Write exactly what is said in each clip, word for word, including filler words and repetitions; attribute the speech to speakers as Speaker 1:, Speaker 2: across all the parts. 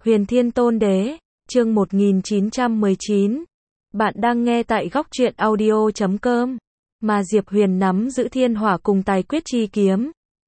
Speaker 1: Huyền Thiên Tôn Đế, chương một nghìn chín trăm mười chín. Bạn đang nghe tại góc truyện audio chấm com. Mà Diệp Huyền nắm giữ thiên hỏa cùng tài quyết chi kiếm.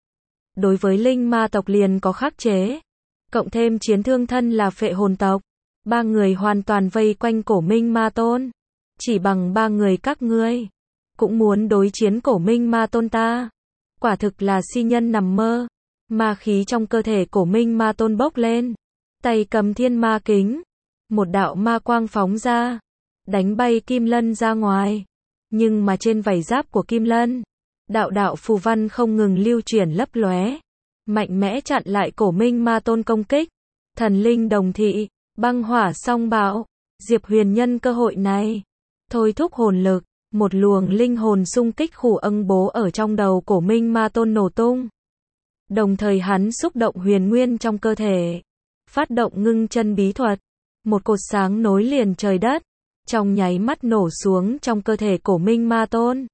Speaker 1: Đối với linh ma tộc liền có khắc chế. Cộng thêm chiến thương thân là phệ hồn tộc. Ba người hoàn toàn vây quanh cổ minh ma tôn. Chỉ bằng ba người các ngươi. Cũng muốn đối chiến cổ minh ma tôn ta. Quả thực là si nhân nằm mơ. Ma khí trong cơ thể cổ minh ma tôn bốc lên. Tay cầm thiên ma kính. Một đạo ma quang phóng ra. Đánh bay Kim Lân ra ngoài. Nhưng mà trên vảy giáp của Kim Lân. Đạo đạo phù văn không ngừng lưu chuyển lấp lóe. Mạnh mẽ chặn lại cổ minh ma tôn công kích. Thần linh đồng thị. Băng hỏa song bạo. Diệp Huyền nhân cơ hội này. Thôi thúc hồn lực. Một luồng linh hồn xung kích khủ âng bố ở trong đầu cổ minh ma tôn nổ tung. Đồng thời hắn xúc động huyền nguyên trong cơ thể. Phát động ngưng chân bí thuật. Một cột sáng nối liền trời đất. Trong nháy mắt nổ xuống trong cơ thể cổ minh ma tôn.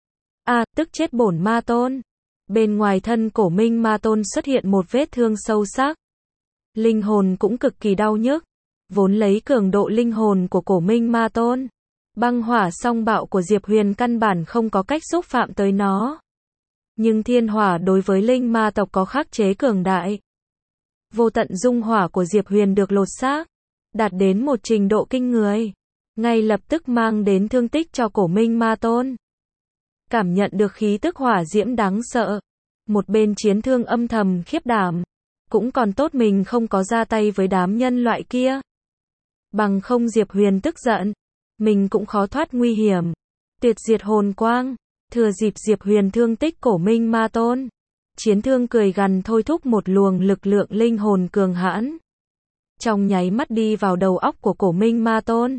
Speaker 1: A, à, tức chết bổn ma tôn. Bên ngoài thân cổ minh ma tôn xuất hiện một vết thương sâu sắc. Linh hồn cũng cực kỳ đau nhức. Vốn lấy cường độ linh hồn của cổ minh ma tôn. Băng hỏa song bạo của Diệp Huyền căn bản không có cách xúc phạm tới nó. Nhưng thiên hỏa đối với linh ma tộc có khắc chế cường đại. Vô tận dung hỏa của Diệp Huyền được lột xác. Đạt đến một trình độ kinh người. Ngay lập tức mang đến thương tích cho cổ minh ma tôn. Cảm nhận được khí tức hỏa diễm đáng sợ. Một bên chiến thương âm thầm khiếp đảm. Cũng còn tốt mình không có ra tay với đám nhân loại kia. Bằng không Diệp Huyền tức giận. Mình cũng khó thoát nguy hiểm. Tuyệt diệt hồn quang. Thừa dịp Diệp Huyền thương tích cổ minh ma tôn. Chiến thương cười gằn thôi thúc một luồng lực lượng linh hồn cường hãn. Trong nháy mắt đi vào đầu óc của cổ minh ma tôn.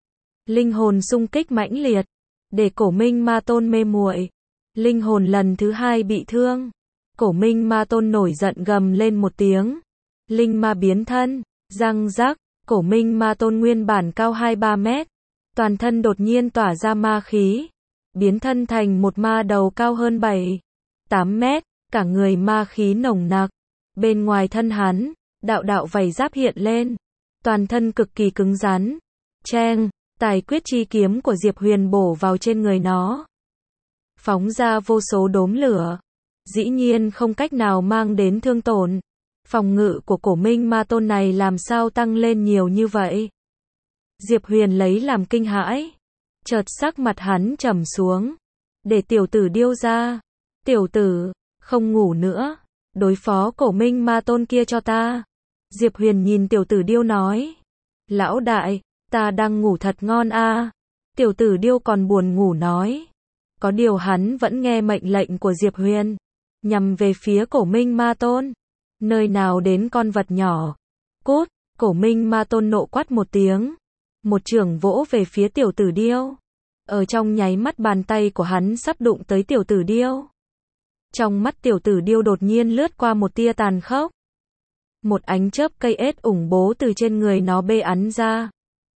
Speaker 1: Linh hồn xung kích mãnh liệt. Để cổ minh ma tôn mê muội. Linh hồn lần thứ hai bị thương. Cổ minh ma tôn nổi giận gầm lên một tiếng. Linh ma biến thân. Răng rắc. Cổ minh ma tôn nguyên bản cao hai ba mét. Toàn thân đột nhiên tỏa ra ma khí. Biến thân thành một ma đầu cao hơn bảy tám mét. Cả người ma khí nồng nặc. Bên ngoài thân hắn, đạo đạo vảy giáp hiện lên. Toàn thân cực kỳ cứng rắn. Cheng, tài quyết chi kiếm của Diệp Huyền bổ vào trên người nó. Phóng ra vô số đốm lửa. Dĩ nhiên không cách nào mang đến thương tổn. Phòng ngự của cổ minh ma tôn này làm sao tăng lên nhiều như vậy? Diệp Huyền lấy làm kinh hãi. Chợt sắc mặt hắn trầm xuống. Để tiểu tử điêu ra. Tiểu tử, không ngủ nữa. Đối phó cổ minh ma tôn kia cho ta. Diệp Huyền nhìn tiểu tử điêu nói. Lão đại, ta đang ngủ thật ngon a. À. Tiểu tử điêu còn buồn ngủ nói. Có điều hắn vẫn nghe mệnh lệnh của Diệp Huyền. Nhằm về phía cổ minh ma tôn. Nơi nào đến con vật nhỏ. Cút, cổ minh ma tôn nộ quát một tiếng. Một chưởng vỗ về phía tiểu tử điêu. Ở trong nháy mắt bàn tay của hắn sắp đụng tới tiểu tử điêu. Trong mắt tiểu tử điêu đột nhiên lướt qua một tia tàn khốc. Một ánh chớp cây ết ủng bố từ trên người nó bê ắn ra.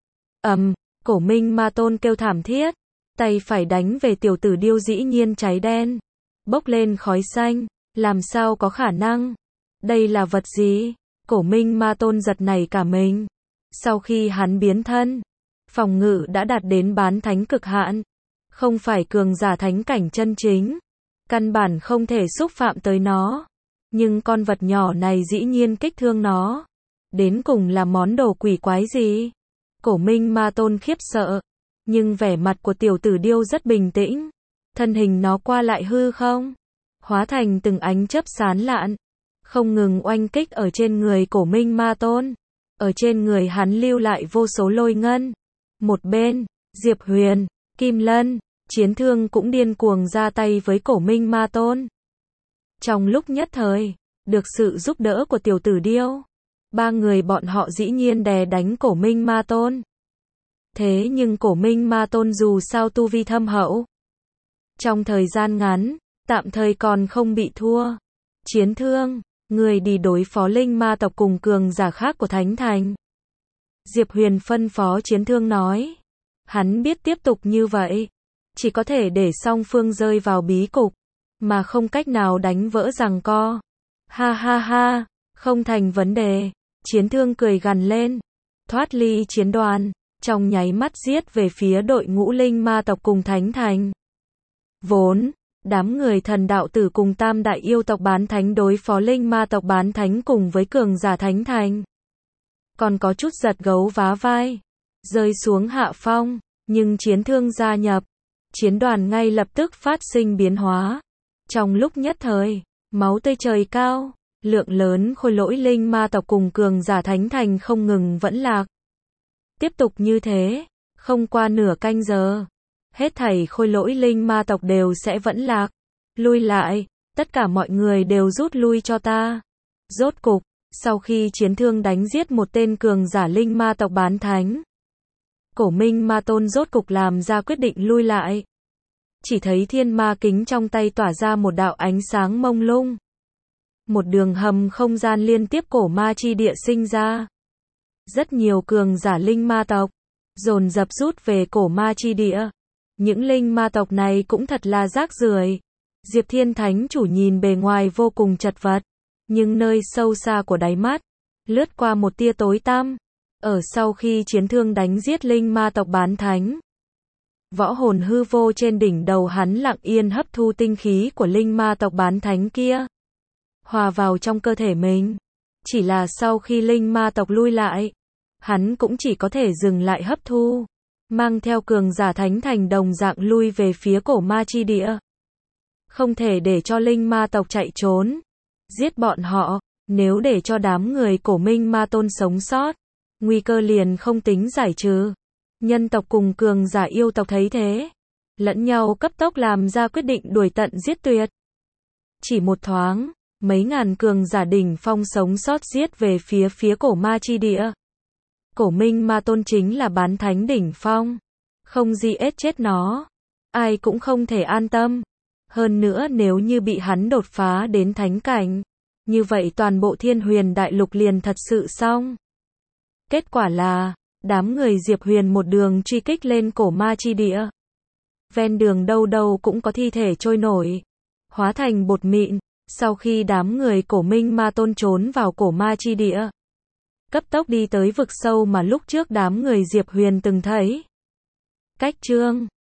Speaker 1: Ầm, um, cổ minh ma tôn kêu thảm thiết. Tay phải đánh về tiểu tử điêu dĩ nhiên cháy đen. Bốc lên khói xanh. Làm sao có khả năng? Đây là vật gì? Cổ minh ma tôn giật nảy cả mình. Sau khi hắn biến thân, phòng ngự đã đạt đến bán thánh cực hạn. Không phải cường giả thánh cảnh chân chính. Căn bản không thể xúc phạm tới nó. Nhưng con vật nhỏ này dĩ nhiên kích thương nó. Đến cùng là món đồ quỷ quái gì? Cổ minh ma tôn khiếp sợ. Nhưng vẻ mặt của tiểu tử điêu rất bình tĩnh. Thân hình nó qua lại hư không? Hóa thành từng ánh chớp sán lạn. Không ngừng oanh kích ở trên người cổ minh ma tôn. Ở trên người hắn lưu lại vô số lôi ngân. Một bên, Diệp Huyền, Kim Lân, chiến thương cũng điên cuồng ra tay với cổ minh ma tôn. Trong lúc nhất thời, được sự giúp đỡ của tiểu tử điêu, ba người bọn họ dĩ nhiên đè đánh cổ minh ma tôn. Thế nhưng cổ minh ma tôn dù sao tu vi thâm hậu. Trong thời gian ngắn, tạm thời còn không bị thua. Chiến thương, người đi đối phó linh ma tộc cùng cường giả khác của Thánh Thành. Diệp Huyền phân phó chiến thương nói. Hắn biết tiếp tục như vậy. Chỉ có thể để song phương rơi vào bí cục. Mà không cách nào đánh vỡ giằng co. Ha ha ha, không thành vấn đề. Chiến Thương cười gằn lên, thoát ly chiến đoàn, trong nháy mắt giết về phía đội ngũ linh ma tộc cùng Thánh Thành. Vốn, đám người thần đạo tử cùng tam đại yêu tộc bán thánh đối phó linh ma tộc bán thánh cùng với cường giả Thánh Thành. Còn có chút giật gấu vá vai, rơi xuống hạ phong, nhưng Chiến Thương gia nhập, chiến đoàn ngay lập tức phát sinh biến hóa. Trong lúc nhất thời, máu tươi trời cao, lượng lớn khôi lỗi linh ma tộc cùng cường giả Thánh Thành không ngừng vẫn lạc. Tiếp tục như thế, không qua nửa canh giờ, hết thảy khôi lỗi linh ma tộc đều sẽ vẫn lạc. Lui lại, tất cả mọi người đều rút lui cho ta. Rốt cục, sau khi Chiến Thương đánh giết một tên cường giả linh ma tộc bán thánh, Cổ Minh Ma Tôn rốt cục làm ra quyết định lui lại. Chỉ thấy thiên ma kính trong tay tỏa ra một đạo ánh sáng mông lung. Một đường hầm không gian liên tiếp cổ ma chi địa sinh ra. Rất nhiều cường giả linh ma tộc dồn dập rút về cổ ma chi địa. Những linh ma tộc này cũng thật là rác rưởi. Diệp Thiên Thánh chủ nhìn bề ngoài vô cùng chật vật, nhưng nơi sâu xa của đáy mắt lướt qua một tia tối tăm. Ở sau khi Chiến Thương đánh giết linh ma tộc bán thánh, võ hồn hư vô trên đỉnh đầu hắn lặng yên hấp thu tinh khí của linh ma tộc bán thánh kia, hòa vào trong cơ thể mình. Chỉ là sau khi linh ma tộc lui lại, hắn cũng chỉ có thể dừng lại hấp thu, mang theo cường giả Thánh Thành đồng dạng lui về phía cổ ma chi địa. Không thể để cho linh ma tộc chạy trốn, giết bọn họ, nếu để cho đám người Cổ Minh Ma Tôn sống sót, nguy cơ liền không tính giải trừ. Nhân tộc cùng cường giả yêu tộc thấy thế, lẫn nhau cấp tốc làm ra quyết định đuổi tận giết tuyệt. Chỉ một thoáng, mấy ngàn cường giả đỉnh phong sống sót giết về phía phía cổ ma chi địa. Cổ Minh Ma Tôn chính là bán thánh đỉnh phong, không gì ết chết nó, ai cũng không thể an tâm. Hơn nữa nếu như bị hắn đột phá đến thánh cảnh, như vậy toàn bộ Thiên Huyền Đại Lục liền thật sự xong. Kết quả là, đám người Diệp Huyền một đường truy kích lên cổ ma chi địa. Ven đường đâu đâu cũng có thi thể trôi nổi, hóa thành bột mịn. Sau khi đám người Cổ Minh Ma Tôn trốn vào cổ ma chi địa, cấp tốc đi tới vực sâu mà lúc trước đám người Diệp Huyền từng thấy. Cách chương